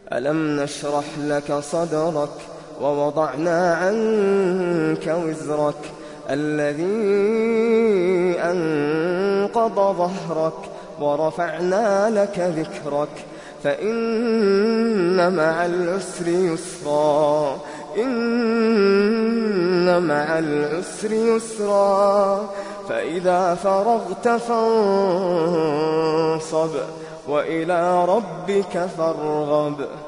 ألم نشرح لك صدرك ووضعنا عنك وزرك الذي أنقض ظهرك ورفعنا لك ذكرك فإن مع العسر يسرا إن مع العسر يسرا فإذا فرغت فانصب وإلى ربك فارغب